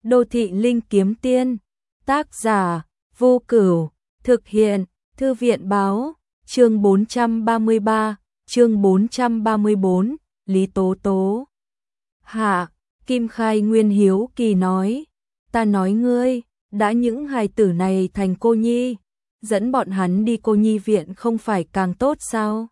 Đô thị linh kiếm tiên. Tác giả Vô Cửu. Thực hiện Thư viện báo. Chương 433, chương 434, Lý Tố Tố. Hạ, Kim Khai Nguyên hiếu kỳ nói, ta nói ngươi, đã những hài tử này thành cô nhi, dẫn bọn hắn đi cô nhi viện không phải càng tốt sao?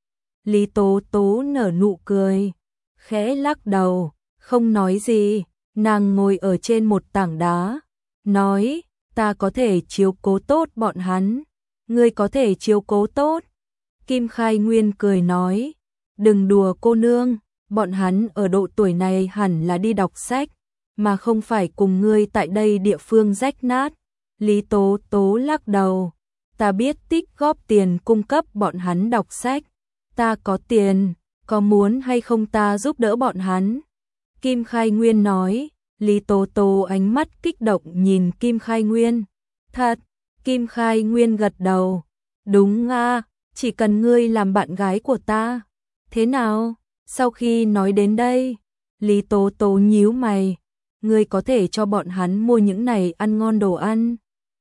Lý Tố Tố nở nụ cười, khẽ lắc đầu, không nói gì, nàng ngồi ở trên một tảng đá, nói, ta có thể chiếu cố tốt bọn hắn, ngươi có thể chiếu cố tốt. Kim Khai Nguyên cười nói, đừng đùa cô nương, bọn hắn ở độ tuổi này hẳn là đi đọc sách, mà không phải cùng ngươi tại đây địa phương rách nát. Lý Tố Tố lắc đầu, ta biết tích góp tiền cung cấp bọn hắn đọc sách, ta có tiền, có muốn hay không ta giúp đỡ bọn hắn? Kim Khai Nguyên nói. Lý Tố Tố ánh mắt kích động nhìn Kim Khai Nguyên. Thật, Kim Khai Nguyên gật đầu. Đúng à, chỉ cần ngươi làm bạn gái của ta. Thế nào? Sau khi nói đến đây, Lý Tố Tố nhíu mày. Ngươi có thể cho bọn hắn mua những này ăn ngon đồ ăn.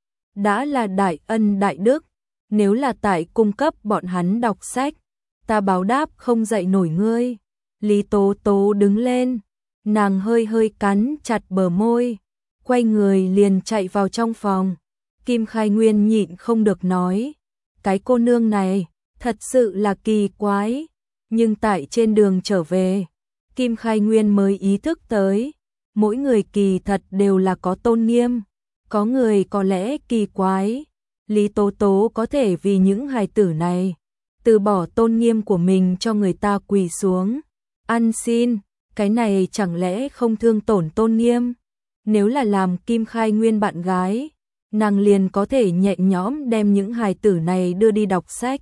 Đã là đại ân đại đức, nếu là tại cung cấp bọn hắn đọc sách, ta báo đáp không dậy nổi ngươi. Lý Tố Tố đứng lên. Nàng hơi hơi cắn chặt bờ môi, quay người liền chạy vào trong phòng. Kim Khai Nguyên nhịn không được nói, cái cô nương này thật sự là kỳ quái. Nhưng tại trên đường trở về, Kim Khai Nguyên mới ý thức tới, mỗi người kỳ thật đều là có tôn nghiêm, có người có lẽ kỳ quái. Lý Tố Tố có thể vì những hài tử này, từ bỏ tôn nghiêm của mình cho người ta quỳ xuống, ăn xin. Cái này chẳng lẽ không thương tổn tôn nghiêm? Nếu là làm Kim Khai Nguyên bạn gái, nàng liền có thể nhẹ nhõm đem những hài tử này đưa đi đọc sách.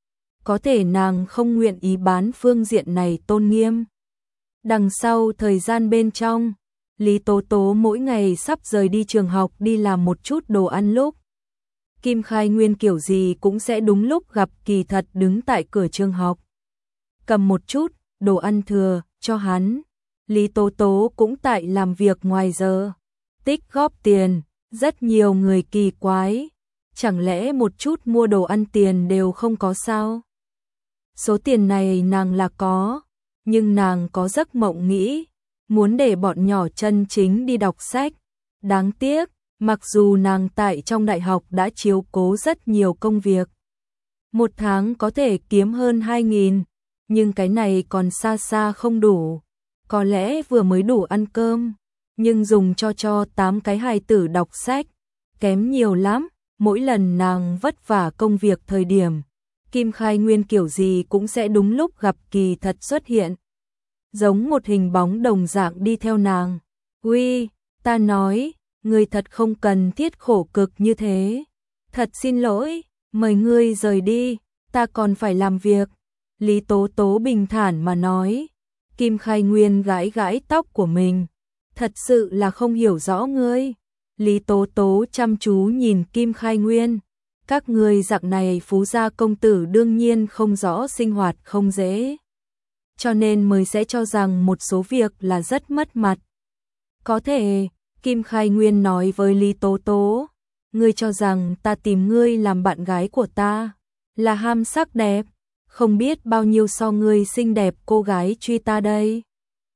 Có thể nàng không nguyện ý bán phương diện này tôn nghiêm. Đằng sau thời gian bên trong, Lý Tố Tố mỗi ngày sắp rời đi trường học đi làm một chút đồ ăn lúc. Kim Khai Nguyên kiểu gì cũng sẽ đúng lúc gặp kỳ thật đứng tại cửa trường học. Cầm một chút đồ ăn thừa cho hắn. Lý Tố Tố cũng tại làm việc ngoài giờ, tích góp tiền, rất nhiều người kỳ quái, chẳng lẽ một chút mua đồ ăn tiền đều không có sao? Số tiền này nàng là có, nhưng nàng có giấc mộng nghĩ, muốn để bọn nhỏ chân chính đi đọc sách. Đáng tiếc, mặc dù nàng tại trong đại học đã chiếu cố rất nhiều công việc, một tháng có thể kiếm hơn 2.000, nhưng cái này còn xa xa không đủ. Có lẽ vừa mới đủ ăn cơm, nhưng dùng cho 8 cái hài tử đọc sách, kém nhiều lắm. Mỗi lần nàng vất vả công việc thời điểm, Kim Khai Nguyên kiểu gì cũng sẽ đúng lúc gặp kỳ thật xuất hiện. Giống một hình bóng đồng dạng đi theo nàng. Uy, ta nói, ngươi thật không cần thiết khổ cực như thế. Thật xin lỗi, mời ngươi rời đi, ta còn phải làm việc. Lý Tố Tố bình thản mà nói. Kim Khai Nguyên gãi gãi tóc của mình, thật sự là không hiểu rõ ngươi. Lý Tố Tố chăm chú nhìn Kim Khai Nguyên, các ngươi dạng này phú gia công tử đương nhiên không rõ sinh hoạt không dễ, cho nên mới sẽ cho rằng một số việc là rất mất mặt. Có thể, Kim Khai Nguyên nói với Lý Tố Tố, ngươi cho rằng ta tìm ngươi làm bạn gái của ta là ham sắc đẹp? Không biết bao nhiêu so ngươi xinh đẹp cô gái truy ta đây.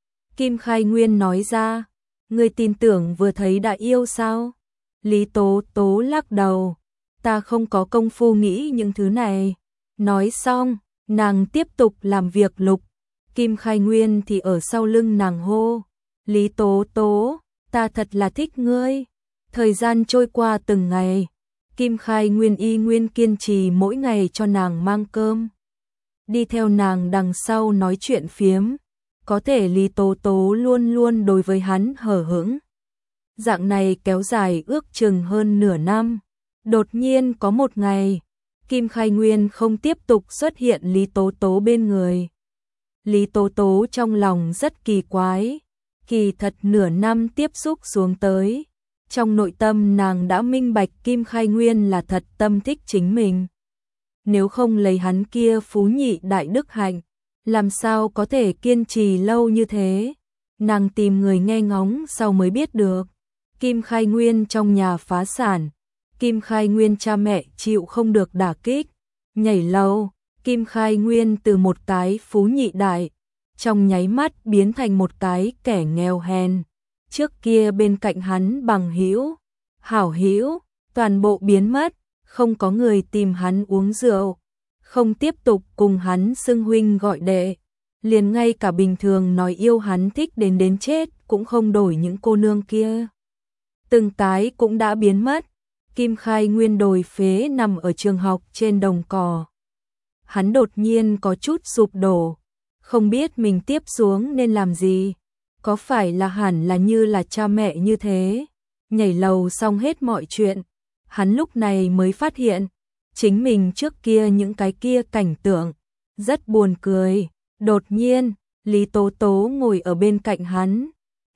Kim Khai Nguyên nói ra, ngươi tin tưởng vừa thấy đã yêu sao? Lý Tố Tố lắc đầu, ta không có công phu nghĩ những thứ này. Nói xong, nàng tiếp tục làm việc lục. Kim Khai Nguyên thì ở sau lưng nàng hô, Lý Tố Tố, ta thật là thích ngươi. Thời gian trôi qua từng ngày, Kim Khai Nguyên y nguyên kiên trì mỗi ngày cho nàng mang cơm, đi theo nàng đằng sau nói chuyện phiếm. Có thể Lý Tố Tố luôn luôn đối với hắn hờ hững. Dạng này kéo dài ước chừng hơn nửa năm. Đột nhiên có một ngày, Kim Khai Nguyên không tiếp tục xuất hiện Lý Tố Tố bên người. Lý Tố Tố trong lòng rất kỳ quái. Kỳ thật nửa năm tiếp xúc xuống tới, trong nội tâm nàng đã minh bạch Kim Khai Nguyên là thật tâm thích chính mình. Nếu không lấy hắn kia phú nhị đại đức hạnh, làm sao có thể kiên trì lâu như thế? Nàng tìm người nghe ngóng sau mới biết được, Kim Khai Nguyên trong nhà phá sản, Kim Khai Nguyên cha mẹ chịu không được đả kích, nhảy lầu, Kim Khai Nguyên từ một cái phú nhị đại, trong nháy mắt biến thành một cái kẻ nghèo hèn. Trước kia bên cạnh hắn bằng hữu, hảo hữu, toàn bộ biến mất, không có người tìm hắn uống rượu, không tiếp tục cùng hắn xưng huynh gọi đệ, liền ngay cả bình thường nói yêu hắn thích đến chết cũng không đổi những cô nương kia. Từng cái cũng đã biến mất. Kim Khai Nguyên đồi phế nằm ở trường học trên đồng cỏ. Hắn đột nhiên có chút sụp đổ, không biết mình tiếp xuống nên làm gì. Có phải là hẳn là như là cha mẹ như thế, nhảy lầu xong hết mọi chuyện. Hắn lúc này mới phát hiện, chính mình trước kia những cái kia cảnh tượng, rất buồn cười. Đột nhiên, Lý Tố Tố ngồi ở bên cạnh hắn.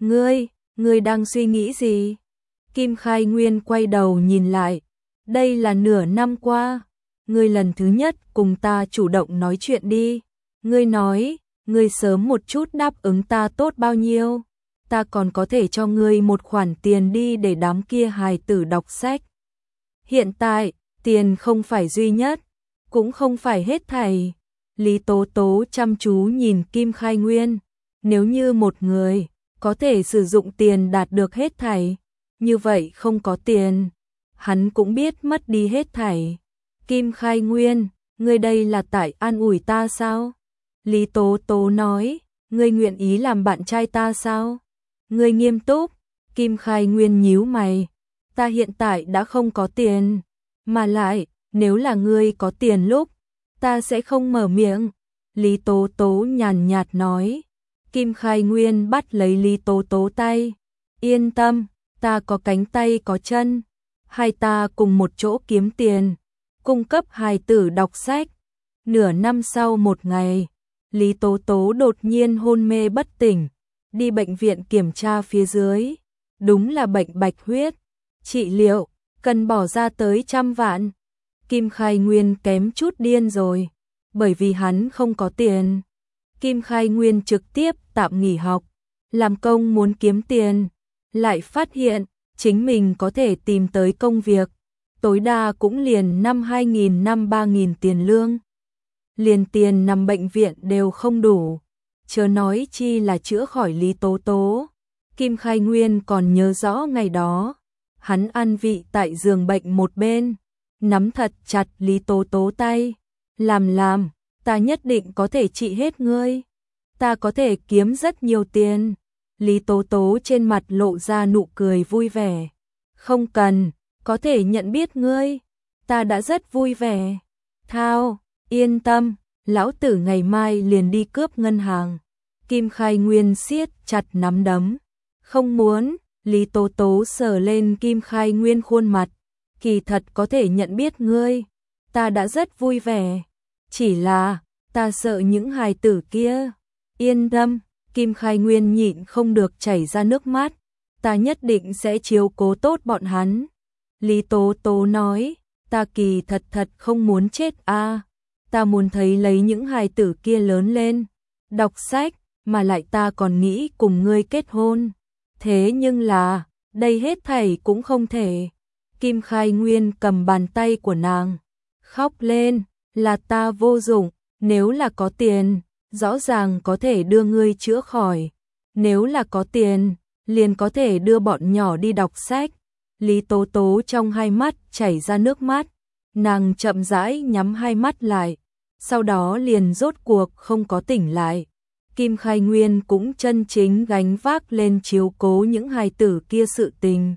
Ngươi đang suy nghĩ gì? Kim Khai Nguyên quay đầu nhìn lại. Đây là nửa năm qua, ngươi lần thứ nhất cùng ta chủ động nói chuyện đi. Ngươi nói, ngươi sớm một chút đáp ứng ta tốt bao nhiêu. Ta còn có thể cho ngươi một khoản tiền đi để đám kia hài tử đọc sách. Hiện tại, tiền không phải duy nhất, cũng không phải hết thảy. Lý Tố Tố chăm chú nhìn Kim Khai Nguyên. Nếu như một người có thể sử dụng tiền đạt được hết thảy, như vậy không có tiền, hắn cũng biết mất đi hết thảy. Kim Khai Nguyên, ngươi đây là tại an ủi ta sao? Lý Tố Tố nói, ngươi nguyện ý làm bạn trai ta sao? Ngươi nghiêm túc? Kim Khai Nguyên nhíu mày, ta hiện tại đã không có tiền, mà lại, nếu là ngươi có tiền lúc, ta sẽ không mở miệng. Lý Tố Tố nhàn nhạt nói. Kim Khai Nguyên bắt lấy Lý Tố Tố tay. Yên tâm, ta có cánh tay có chân, hai ta cùng một chỗ kiếm tiền, cung cấp hài tử đọc sách. Nửa năm sau một ngày, Lý Tố Tố đột nhiên hôn mê bất tỉnh, đi bệnh viện kiểm tra phía dưới, đúng là bệnh bạch huyết, trị liệu, cần bỏ ra tới 100 vạn. Kim Khai Nguyên kém chút điên rồi, bởi vì hắn không có tiền. Kim Khai Nguyên trực tiếp tạm nghỉ học, làm công muốn kiếm tiền, lại phát hiện chính mình có thể tìm tới công việc, tối đa cũng liền năm 2.000 năm 3.000 tiền lương. Liền tiền nằm bệnh viện đều không đủ, chớ nói chi là chữa khỏi Lý Tố Tố. Kim Khai Nguyên còn nhớ rõ ngày đó, hắn an vị tại giường bệnh một bên, nắm thật chặt Lý Tố Tố tay, làm, ta nhất định có thể trị hết ngươi, ta có thể kiếm rất nhiều tiền. Lý Tố Tố trên mặt lộ ra nụ cười vui vẻ. Không cần, có thể nhận biết ngươi, ta đã rất vui vẻ. Thao, yên tâm, lão tử ngày mai liền đi cướp ngân hàng. Kim Khai Nguyên siết chặt nắm đấm. Không muốn, Lý Tố Tố sờ lên Kim Khai Nguyên khuôn mặt. Kỳ thật có thể nhận biết ngươi, ta đã rất vui vẻ. Chỉ là, ta sợ những hài tử kia. Yên tâm, Kim Khai Nguyên nhịn không được chảy ra nước mắt. Ta nhất định sẽ chiếu cố tốt bọn hắn. Lý Tố Tố nói, ta kỳ thật không muốn chết a. Ta muốn thấy lấy những hài tử kia lớn lên, đọc sách, mà lại ta còn nghĩ cùng ngươi kết hôn. Thế nhưng là, đây hết thảy cũng không thể. Kim Khai Nguyên cầm bàn tay của nàng, khóc lên, là ta vô dụng, nếu là có tiền, rõ ràng có thể đưa ngươi chữa khỏi. Nếu là có tiền, liền có thể đưa bọn nhỏ đi đọc sách. Lý Tố Tố trong hai mắt chảy ra nước mắt, nàng chậm rãi nhắm hai mắt lại, sau đó liền rốt cuộc không có tỉnh lại. Kim Khai Nguyên cũng chân chính gánh vác lên chiếu cố những hài tử kia sự tình.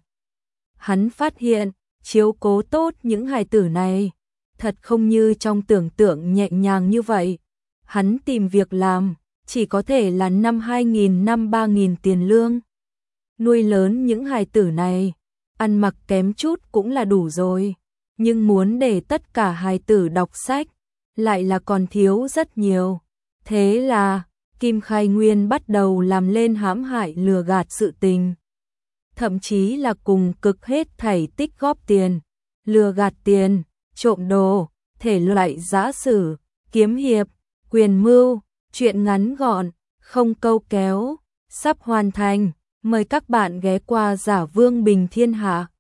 Hắn phát hiện, chiếu cố tốt những hài tử này, thật không như trong tưởng tượng nhẹ nhàng như vậy. Hắn tìm việc làm, chỉ có thể là năm 2.000 năm 3.000 tiền lương. Nuôi lớn những hài tử này, ăn mặc kém chút cũng là đủ rồi. Nhưng muốn để tất cả hài tử đọc sách, lại là còn thiếu rất nhiều. Thế là, Kim Khai Nguyên bắt đầu làm lên hãm hại lừa gạt sự tình. Thậm chí là cùng cực hết thảy tích góp tiền, lừa gạt tiền, trộm đồ, thể loại giã sử, kiếm hiệp, quyền mưu, chuyện ngắn gọn, không câu kéo, sắp hoàn thành, Mời các bạn ghé qua Giả Vương Bình Thiên Hạ.